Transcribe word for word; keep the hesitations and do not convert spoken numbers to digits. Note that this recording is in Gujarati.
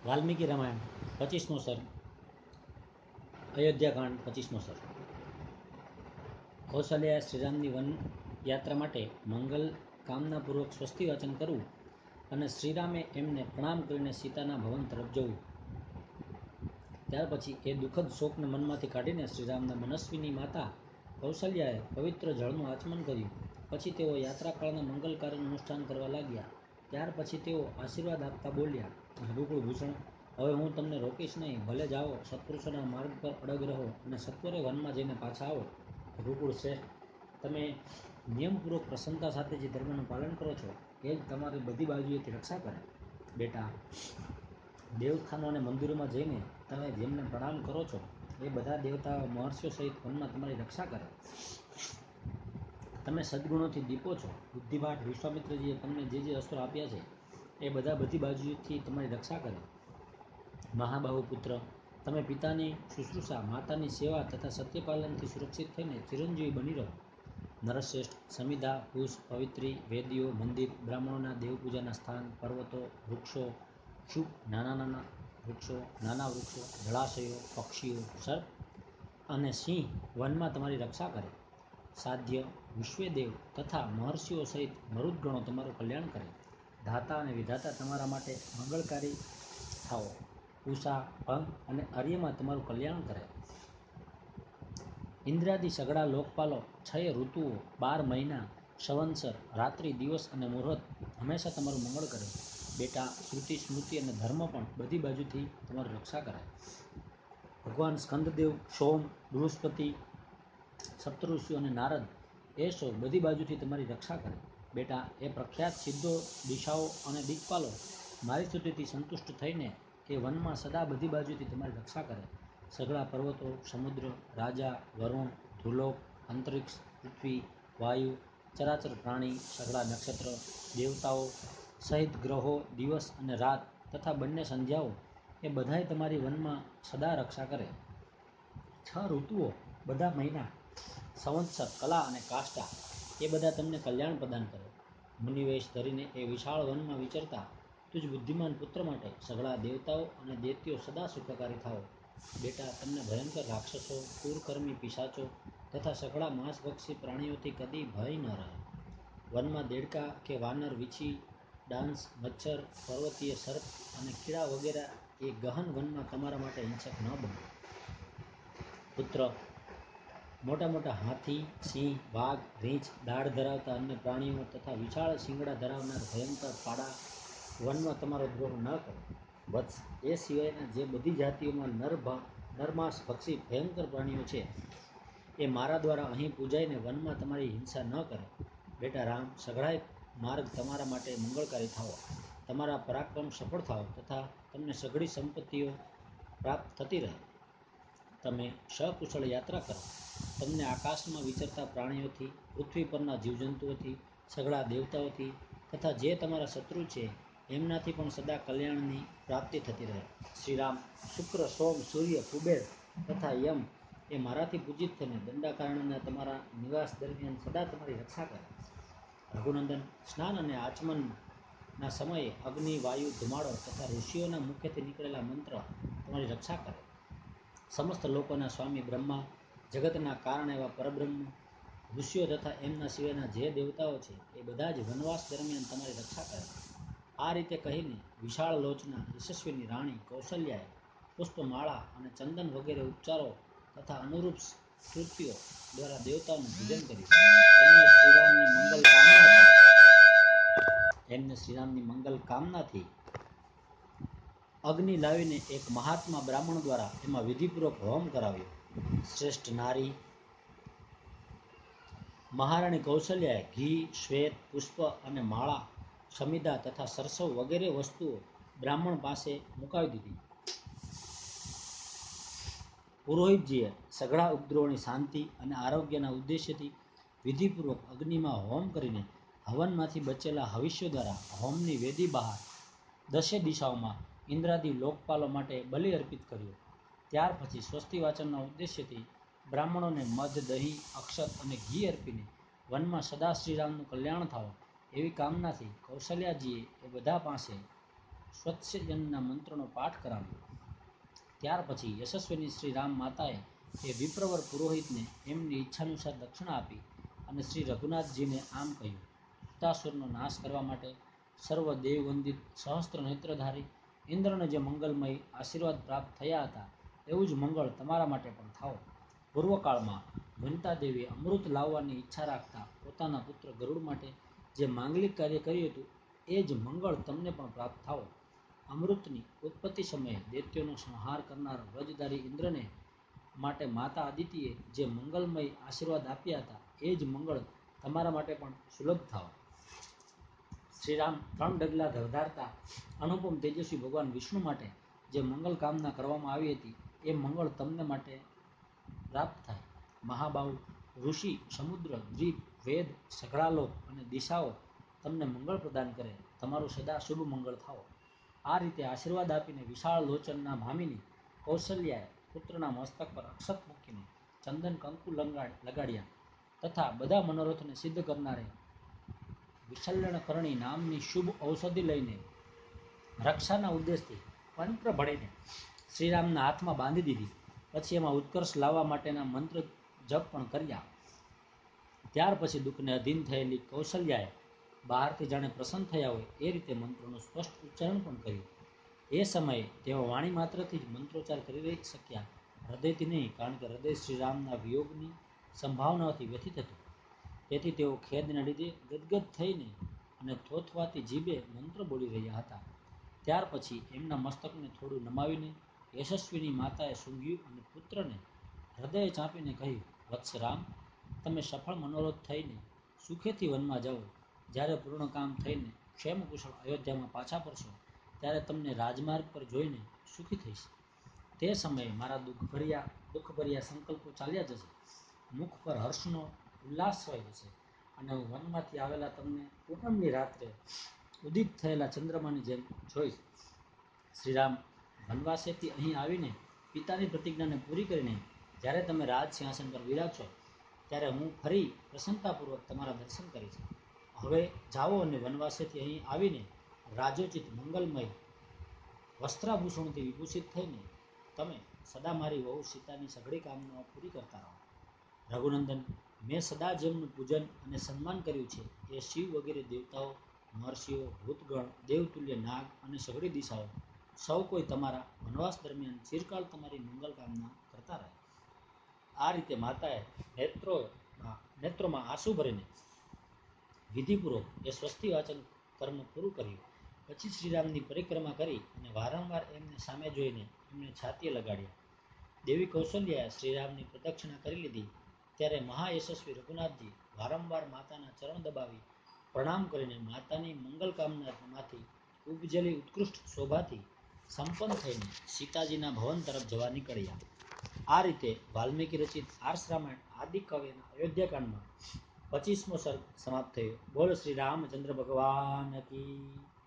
વાલ્મીકી રામાયણ પચીસમો સર્ગ, અયોધ્યાકાંડ પચીસમો સર્ગ. કૌશલ્યાએ શ્રીરામની વન યાત્રા માટે મંગલ કામનાપૂર્વક સ્વસ્તિ વાચન કરવું અને શ્રીરામે એમને પ્રણામ કરીને સીતાના ભવન તરફ જવું. ત્યાર પછી એ દુઃખદ શોકને મનમાંથી કાઢીને શ્રીરામના મનસ્વીની માતા કૌશલ્યાએ પવિત્ર જળનું આચમન કર્યું. પછી તેઓ યાત્રાકાળના મંગલકાર્યનું અનુષ્ઠાન કરવા લાગ્યા. ત્યાર પછી તેઓ આશીર્વાદ આપતા બોલ્યા, રૂકુળભૂષણ, હવે હું તમને રોકીશ નહીં. ભલે જાઓ, સત્પુરુષોના માર્ગ પર અડગ રહો અને સત્વરે વનમાં જઈને પાછા આવો. રૂકુળ શ્રેષ્ઠ, તમે નિયમપૂર્વક પ્રસન્નતા સાથે જે ધર્મનું પાલન કરો છો એ જ તમારી બધી બાજુએથી રક્ષા કરે. બેટા, દેવસ્થાનો અને મંદિરોમાં જઈને તમે જેમને પ્રણામ કરો છો એ બધા દેવતાઓ મહર્ષિઓ સહિત વનમાં તમારી રક્ષા કરે. તમે સદગુણોથી દીપો છો. બુદ્ધિપાઠ વિશ્વામિત્રજીએ તમને જે જે અસ્ત્રો આપ્યા છે એ બધા બધી બાજુથી તમારી રક્ષા કરે. મહાબાહુ પુત્ર, તમે પિતાની શુશ્રૂષા, માતાની સેવા તથા સત્યપાલનથી સુરક્ષિત થઈને ચિરંજીવી બની રહો. નરશ્રેષ્ઠ, સમિધા, પુષ્પ, પવિત્રી, વેદીઓ, મંદિર, બ્રાહ્મણોના દેવપૂજાના સ્થાન, પર્વતો, વૃક્ષો, શુભ નાના નાના વૃક્ષો, નાના વૃક્ષો, જળાશયો, પક્ષીઓ, સર્પ અને સિંહ વનમાં તમારી રક્ષા કરે. સાધ્ય, વિશ્વેદેવ તથા મહર્ષિઓ સહિત મરુદગણો તમારું કલ્યાણ કરે. ધાતા અને વિધાતા તમારા માટે મંગળકારી થાઓ. ઉષા, ભંગ અને અર્યમાં તમારું કલ્યાણ કરે. ઇન્દ્રાદિ સઘળા લોકપાલો, છય ઋતુઓ, બાર મહિના, સંવત્સર, રાત્રિ, દિવસ અને મુહૂર્ત હંમેશા તમારું મંગળ કરે. બેટા, શ્રુતિ, સ્મૃતિ અને ધર્મ પણ બધી બાજુથી તમારી રક્ષા કરે. ભગવાન સ્કંદદેવ, સોમ, બૃહસ્પતિ, સપ્તઋષિઓ અને નારદ એ સૌ બધી બાજુથી તમારી રક્ષા કરે. બેટા, એ પ્રખ્યાત સિદ્ધો, દિશાઓ અને દિક્પાલો મારી સ્તુતિથી સંતુષ્ટ થઈને એ વનમાં સદા બધી બાજુથી તમારી રક્ષા કરે. સઘળા પર્વતો, સમુદ્ર, રાજા, વરુણ, ધ્રુલોક, અંતરિક્ષ, પૃથ્વી, વાયુ, ચરાચર પ્રાણી, સઘળા નક્ષત્ર, દેવતાઓ સહિત ગ્રહો, દિવસ અને રાત તથા બંને સંધ્યાઓ એ બધાય તમારી વનમાં સદા રક્ષા કરે. છ ઋતુઓ, બધા મહિના, સંવત્સર, કલા અને કાષ્ટા એ બધા તમને કલ્યાણ પ્રદાન કરે. મુનિવેશ ધરીને એ વિશાળ વનમાં વિચરતા તુજ બુદ્ધિમાન પુત્ર માટે સઘળા દેવતાઓ અને દૈત્યો સદા સુખકારી થાઓ. બેટા, તમને ભયંકર રાક્ષસો, ક્રૂરકર્મી પિશાચો તથા સઘળા માંસભક્ષી પ્રાણીઓથી કદી ભય ન રહે. વનમાં દેડકા કે વાનર, વીછી, ડાંસ, મચ્છર, પર્વતીય સર્પ અને કીડા વગેરે એ ગહન વનમાં તમારા માટે હિંસક ન બને. પુત્ર, મોટા મોટા હાથી, સિંહ, વાઘ, રીંછ, દાઢ ધરાવતા અન્ય પ્રાણીઓ તથા વિશાળ શિંગડા ધરાવનાર ભયંકર ફાડા વનમાં તમારો દ્રોહ ન કરે. વત્સ, એ સિવાયના જે બધી જાતિઓમાં નર નરમાંસ ભક્ષી ભયંકર પ્રાણીઓ છે એ મારા દ્વારા અહીં પૂજાઈને વનમાં તમારી હિંસા ન કરે. બેટા રામ, સઘળાય માર્ગ તમારા માટે મંગળકારી થાઓ. તમારા પરાક્રમ સફળ થાઓ તથા તમને સઘળી સંપત્તિઓ પ્રાપ્ત થતી રહે. તમે સકુશળ યાત્રા કરો. તમને આકાશમાં વિચરતા પ્રાણીઓથી, પૃથ્વી પરના જીવજંતુઓથી, સઘળા દેવતાઓથી તથા જે તમારા શત્રુ છે એમનાથી પણ સદા કલ્યાણની પ્રાપ્તિ થતી રહે. શ્રીરામ, શુક્ર, સોમ, સૂર્ય, કુબેર તથા યમ એ મારાથી પૂજિત થઈને દંડાકારણના તમારા નિવાસ દરમિયાન સદા તમારી રક્ષા કરે. રઘુનંદન, સ્નાન અને આચમનના સમયે અગ્નિ, વાયુ, ધુમાડો તથા ઋષિઓના મુખેથી નીકળેલા મંત્ર તમારી રક્ષા કરે. સમસ્ત લોકોના સ્વામી બ્રહ્મા, જગતના કારણ એવા પરબ્રહ્મ, ઋષિઓ તથા એમના સિવાયના જે દેવતાઓ છે એ બધા જ વનવાસ દરમિયાન તમારી રક્ષા કરે. આ રીતે કહીને વિશાળ લોચના યશસ્વીની રાણી કૌશલ્યાએ પુષ્પમાળા અને ચંદન વગેરે ઉપચારો તથા અનુરૂપ સ્તુતિઓ દ્વારા દેવતાઓનું પૂજન કર્યું. એમને શ્રીરામની મંગલ કામનાથી એમને શ્રીરામની મંગલ કામનાથી અગ્નિ લાવીને એક મહાત્મા બ્રાહ્મણ દ્વારા એમાં વિધિપૂર્વક હોમ કરાવ્યો. શ્રેષ્ઠ નારી, મહારાણી કૌશલ્યાએ ઘી, શ્વેત, પુષ્પ અને માળા, સમિધા તથા સરસવ વગેરે વસ્તુઓ બ્રાહ્મણ પાસે મુકાવી દીધી. પુરોહિતજીએ સઘળા ઉપદ્રવોની શાંતિ અને આરોગ્યના ઉદ્દેશ્યથી વિધિપૂર્વક અગ્નિમાં હોમ કરીને હવનમાંથી બચેલા હવિષ્યો દ્વારા હોમની વેદી બહાર દશે દિશાઓમાં ઇન્દ્રાદિ લોકપાલો માટે બલિ અર્પિત કર્યો. ત્યાર પછી સ્વસ્તિ વાચનના ઉદ્દેશ્યથી બ્રાહ્મણોને મધ, દહીં, અક્ષત અને ઘી અર્પીને વનમાં સદા શ્રીરામનું કલ્યાણ થાઓ એવી કામનાથી કૌશલ્યાજીએ એ બધા પાસે સ્વચ્છજનના મંત્રનો પાઠ કરાવ્યો. ત્યાર પછી યશસ્વીની શ્રી રામ માતાએ એ વિપ્રવર પુરોહિતને એમની ઈચ્છાનુસાર દક્ષિણા આપી અને શ્રી રઘુનાથજીને આમ કહ્યું: ઉતાસુરનો નાશ કરવા માટે સર્વ દેવવંદિત સહસ્ત્ર નેત્રધારી ઇન્દ્રને જે મંગલમય આશીર્વાદ પ્રાપ્ત થયા હતા એવું જ મંગળ તમારા માટે પણ થાઓ. પૂર્વકાળમાં વનિતા દેવીએ અમૃત લાવવાની ઈચ્છા રાખતા પોતાના પુત્ર ગરુડ માટે જે માંગલિક કાર્ય કર્યું હતું એ જ મંગળ તમને પણ પ્રાપ્ત થાઓ. અમૃતની ઉત્પત્તિ સમયે દૈત્યોનો સંહાર કરનાર વ્રજધારી ઇન્દ્રને માટે માતા આદિત્યએ જે મંગલમય આશીર્વાદ આપ્યા હતા એ જ મંગળ તમારા માટે પણ સુલભ થાઓ. શ્રીરામ ત્રણ ડગલા વધારતા અનુપમ તેજસ્વી ભગવાન વિષ્ણુ માટે જે મંગલ કામના કરવામાં આવી હતી એ મંગળ તમને માટે પ્રાપ્ત થાય. મહાબાહુ ઋષિ, સમુદ્ર, દ્વીપ, વેદ, સઘળાલોક અને દિશાઓ તમને મંગળ પ્રદાન કરે. તમારું સદા શુભ મંગળ થાઓ. આ રીતે આશીર્વાદ આપીને વિશાળ લોચનના ભામિની કૌશલ્યાએ પુત્રના મસ્તક પર અક્ષત મૂકીને ચંદન કંકુ લગાડ્યા તથા બધા મનોરથને સિદ્ધ કરનારે વિશલ્યણકરણી નામની શુભ ઔષધિ લઈને રક્ષાના ઉદ્દેશથી મંત્ર ભણીને શ્રીરામના હાથમાં બાંધી દીધી. પછી એમાં ઉત્કર્ષ લાવવા માટેના મંત્ર જપ પણ કર્યા. ત્યાર પછી દુઃખને અધીન થયેલી કૌશલ્યાએ બહારથી જાણે પ્રસન્ન થયા હોય એ રીતે મંત્રોનું સ્પષ્ટ ઉચ્ચારણ પણ કર્યું. એ સમયે તેઓ વાણી માત્રથી જ મંત્રોચ્ચાર કરી રહી શક્યા, હૃદયથી નહીં, કારણ કે હૃદય શ્રીરામના વિયોગની સંભાવનાઓથી વ્યથિત હતું. તેથી તેઓ ખેદને લીધે ગદગદ થઈને અને થોથવાતી જીભે મંત્ર બોલી રહ્યા હતા. ત્યાર પછી એમના મસ્તકને થોડું નમાવીને યશસ્વીની માતાએ સૂંઘ્યું અને પુત્રને હૃદયે ચાંપીને કહ્યું: વત્સ રામ, તમે સફળ મનોરથ થઈને સુખેથી વનમાં જાઓ. જ્યારે પૂર્ણ કામ થઈને ક્ષેમ કુશળ અયોધ્યામાં પાછા ફરશો ત્યારે તમને રાજમાર્ગ પર જોઈને સુખી થઈશ. તે સમયે મારા દુઃખભર્યા દુઃખભર્યા સંકલ્પો ચાલ્યા જશે, મુખ પર હર્ષનો ઉલ્લાસ છવાઈ જશે અને હું વનમાંથી આવેલા તમને પૂનમની રાત્રે ઉદિત થયેલા ચંદ્રમાની જેમ જોઈશ. શ્રીરામ વનવાસેથી અહીં આવીને પિતાની પ્રતિજ્ઞાને પૂરી કરીને જ્યારે તમે રાજ સિંહાસન પર બિરાજશો ત્યારે હું ફરી પ્રસન્નતાપૂર્વક તમારા દર્શન કરીશ. હવે જાઓ અને વનવાસેથી અહીં આવીને રાજોચિત મંગલમય વસ્ત્રાભૂષણોથી વિભૂષિત થઈને તમે સદા મારી વહુ સીતાની સઘળી કામનાઓ પૂરી કરતા રહો. રઘુનંદન, મેં સદા જેમનું પૂજન અને સન્માન કર્યું છે એ શિવ વગેરે દેવતાઓ, મહર્ષિઓ, ભૂતગણ, દેવતુલ્ય નાગ અને સઘળી દિશાઓ સૌ કોઈ તમારા વનવાસ દરમિયાન ચિરકાળ તમારી મંગલ કામના કરતા રહે. આ રીતે માતાએ નેત્રોમાં નેત્રોમાં આંસુ ભરીને વિધિપૂર્વક એ સ્વસ્તિ વાચન કર્મ પૂરું કર્યું. પછી શ્રીરામની પરિક્રમા કરી અને વારંવાર એમને સામે જોઈને એમને છાતીએ લગાડ્યા. દેવી કૌશલ્યાએ શ્રીરામની પ્રદક્ષિણા કરી લીધી ત્યારે મહાયશસ્વી રઘુનાથજી વારંવાર માતાના ચરણ દબાવી પ્રણામ કરીને માતાની મંગલ કામનામાંથી ઉપજેલી ઉત્કૃષ્ટ શોભાથી સંપન્ન થઈને સીતાજીના ભવન તરફ જવા નીકળ્યા. આ રીતે વાલ્મીકી રચિત આર્ષ રામાયણ આદિ કાવ્યના અયોધ્યાકાંડમાં પચીસમો સર્ગ સમાપ્ત થયો. બોલ શ્રી રામચંદ્ર ભગવાન કી